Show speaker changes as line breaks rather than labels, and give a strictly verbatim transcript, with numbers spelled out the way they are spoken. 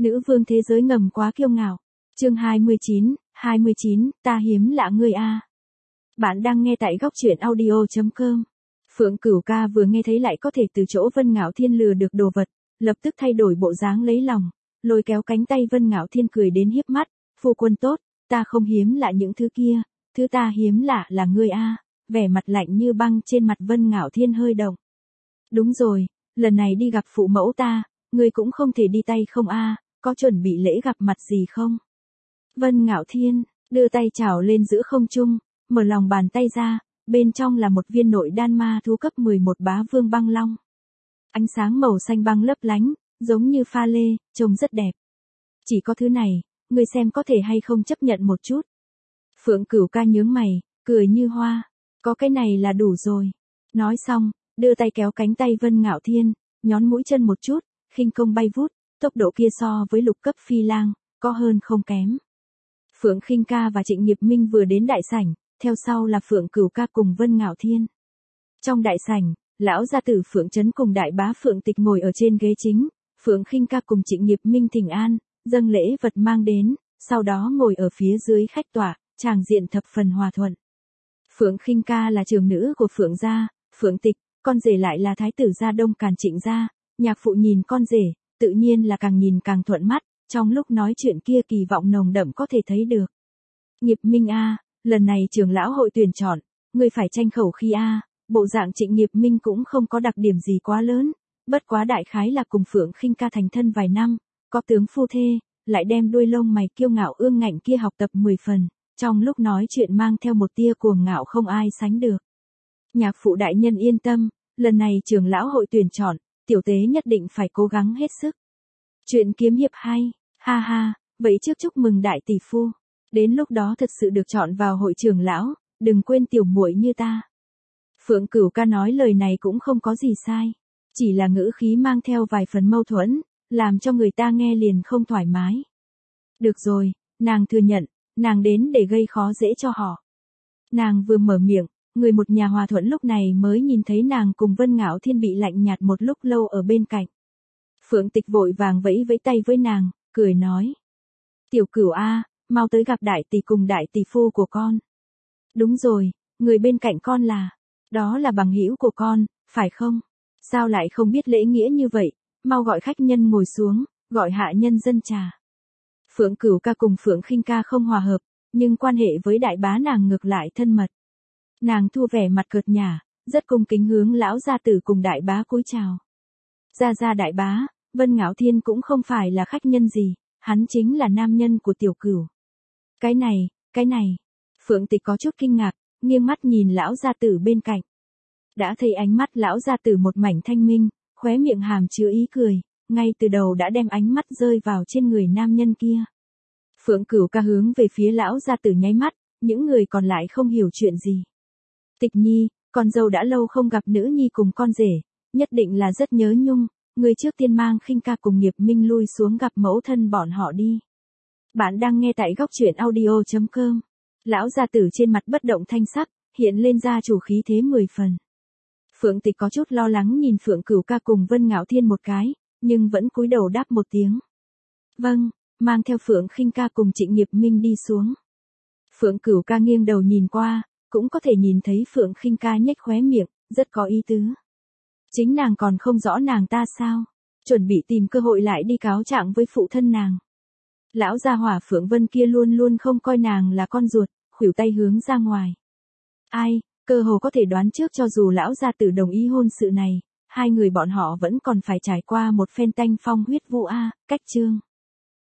Nữ vương thế giới ngầm quá kiêu ngạo. Chương hai mươi chín, hai mươi chín, ta hiếm lạ ngươi a. Bạn đang nghe tại góc truyện audio chấm com. Phượng Cửu Ca vừa nghe thấy lại có thể từ chỗ Vân Ngạo Thiên lừa được đồ vật, lập tức thay đổi bộ dáng lấy lòng, lôi kéo cánh tay Vân Ngạo Thiên cười đến hiếp mắt, phu quân tốt, ta không hiếm lạ những thứ kia, thứ ta hiếm lạ là ngươi a. Vẻ mặt lạnh như băng trên mặt Vân Ngạo Thiên hơi động. Đúng rồi, lần này đi gặp phụ mẫu ta, ngươi cũng không thể đi tay không a, có chuẩn bị lễ gặp mặt gì không? Vân Ngạo Thiên đưa tay chảo lên giữa không trung, mở lòng bàn tay ra, bên trong là một viên nội đan ma thú cấp mười một bá vương băng long. Ánh sáng màu xanh băng lấp lánh, giống như pha lê, trông rất đẹp. Chỉ có thứ này, ngươi xem có thể hay không chấp nhận một chút. Phượng Cửu Ca nhướng mày, cười như hoa, có cái này là đủ rồi. Nói xong, đưa tay kéo cánh tay Vân Ngạo Thiên, nhón mũi chân một chút, khinh công bay vút, tốc độ kia so với lục cấp phi lang, có hơn không kém. Phượng Khinh Ca và Trịnh Nghiệp Minh vừa đến đại sảnh, theo sau là Phượng Cửu Ca cùng Vân Ngạo Thiên. Trong đại sảnh, lão gia tử Phượng Trấn cùng đại bá Phượng Tịch ngồi ở trên ghế chính, Phượng Khinh Ca cùng Trịnh Nghiệp Minh thỉnh an, dâng lễ vật mang đến, sau đó ngồi ở phía dưới khách tọa, tràng diện thập phần hòa thuận. Phượng Khinh Ca là trưởng nữ của Phượng gia, Phượng Tịch, con rể lại là thái tử gia Đông Càn Trịnh gia, nhạc phụ nhìn con rể, tự nhiên là càng nhìn càng thuận mắt, trong lúc nói chuyện kia kỳ vọng nồng đậm có thể thấy được. Nghiệp Minh a, lần này trưởng lão hội tuyển chọn, ngươi phải tranh khẩu khi a, bộ dạng Trịnh Nghiệp Minh cũng không có đặc điểm gì quá lớn, bất quá đại khái là cùng Phượng Khinh Ca thành thân vài năm, có tướng phu thê, lại đem đuôi lông mày kiêu ngạo ương ngạnh kia học tập mười phần, trong lúc nói chuyện mang theo một tia cuồng ngạo không ai sánh được. Nhạc phụ đại nhân yên tâm, lần này trưởng lão hội tuyển chọn, tiểu tế nhất định phải cố gắng hết sức. Chuyện kiếm hiệp hay, ha ha, vậy trước chúc mừng đại tỷ phu. Đến lúc đó thật sự được chọn vào hội trưởng lão, đừng quên tiểu muội như ta. Phượng Cửu Ca nói lời này cũng không có gì sai, chỉ là ngữ khí mang theo vài phần mâu thuẫn, làm cho người ta nghe liền không thoải mái. Được rồi, nàng thừa nhận, nàng đến để gây khó dễ cho họ. Nàng vừa mở miệng, người một nhà hòa thuận lúc này mới nhìn thấy nàng cùng Vân Ngạo Thiên bị lạnh nhạt một lúc lâu ở bên cạnh. Phượng Tịch vội vàng vẫy vẫy tay với nàng, cười nói. Tiểu Cửu a, mau tới gặp đại tỷ cùng đại tỷ phu của con. Đúng rồi, người bên cạnh con là, đó là bằng hữu của con, phải không? Sao lại không biết lễ nghĩa như vậy, mau gọi khách nhân ngồi xuống, gọi hạ nhân dân trà. Phượng Cửu Ca cùng Phượng Khinh Ca không hòa hợp, nhưng quan hệ với đại bá nàng ngược lại thân mật. Nàng thu vẻ mặt cợt nhả, rất cung kính hướng lão gia tử cùng đại bá cúi chào. Gia gia đại bá, Vân Ngạo Thiên cũng không phải là khách nhân gì, hắn chính là nam nhân của tiểu Cửu. Cái này, cái này, Phượng Tịch có chút kinh ngạc, nghiêng mắt nhìn lão gia tử bên cạnh. Đã thấy ánh mắt lão gia tử một mảnh thanh minh, khóe miệng hàm chứa ý cười, ngay từ đầu đã đem ánh mắt rơi vào trên người nam nhân kia. Phượng Cửu Ca hướng về phía lão gia tử nháy mắt, những người còn lại không hiểu chuyện gì. Tịch Nhi, con dâu đã lâu không gặp nữ nhi cùng con rể, nhất định là rất nhớ nhung, người trước tiên mang Khinh Ca cùng Nghiệp Minh lui xuống gặp mẫu thân bọn họ đi. Bạn đang nghe tại góc truyện audio chấm com. Lão gia tử trên mặt bất động thanh sắc, hiện lên ra chủ khí thế mười phần. Phượng Tịch có chút lo lắng nhìn Phượng Cửu Ca cùng Vân Ngạo Thiên một cái, nhưng vẫn cúi đầu đáp một tiếng. Vâng, mang theo Phượng Khinh Ca cùng Trịnh Nghiệp Minh đi xuống. Phượng Cửu Ca nghiêng đầu nhìn qua, cũng có thể nhìn thấy Phượng Khinh Ca nhếch khóe miệng, rất có ý tứ. Chính nàng còn không rõ nàng ta sao, chuẩn bị tìm cơ hội lại đi cáo trạng với phụ thân nàng. Lão gia hỏa Phượng Vân kia luôn luôn không coi nàng là con ruột, khuỷu tay hướng ra ngoài. Ai, cơ hồ có thể đoán trước cho dù lão gia tử đồng ý hôn sự này, hai người bọn họ vẫn còn phải trải qua một phen tanh phong huyết vũ a, cách chương.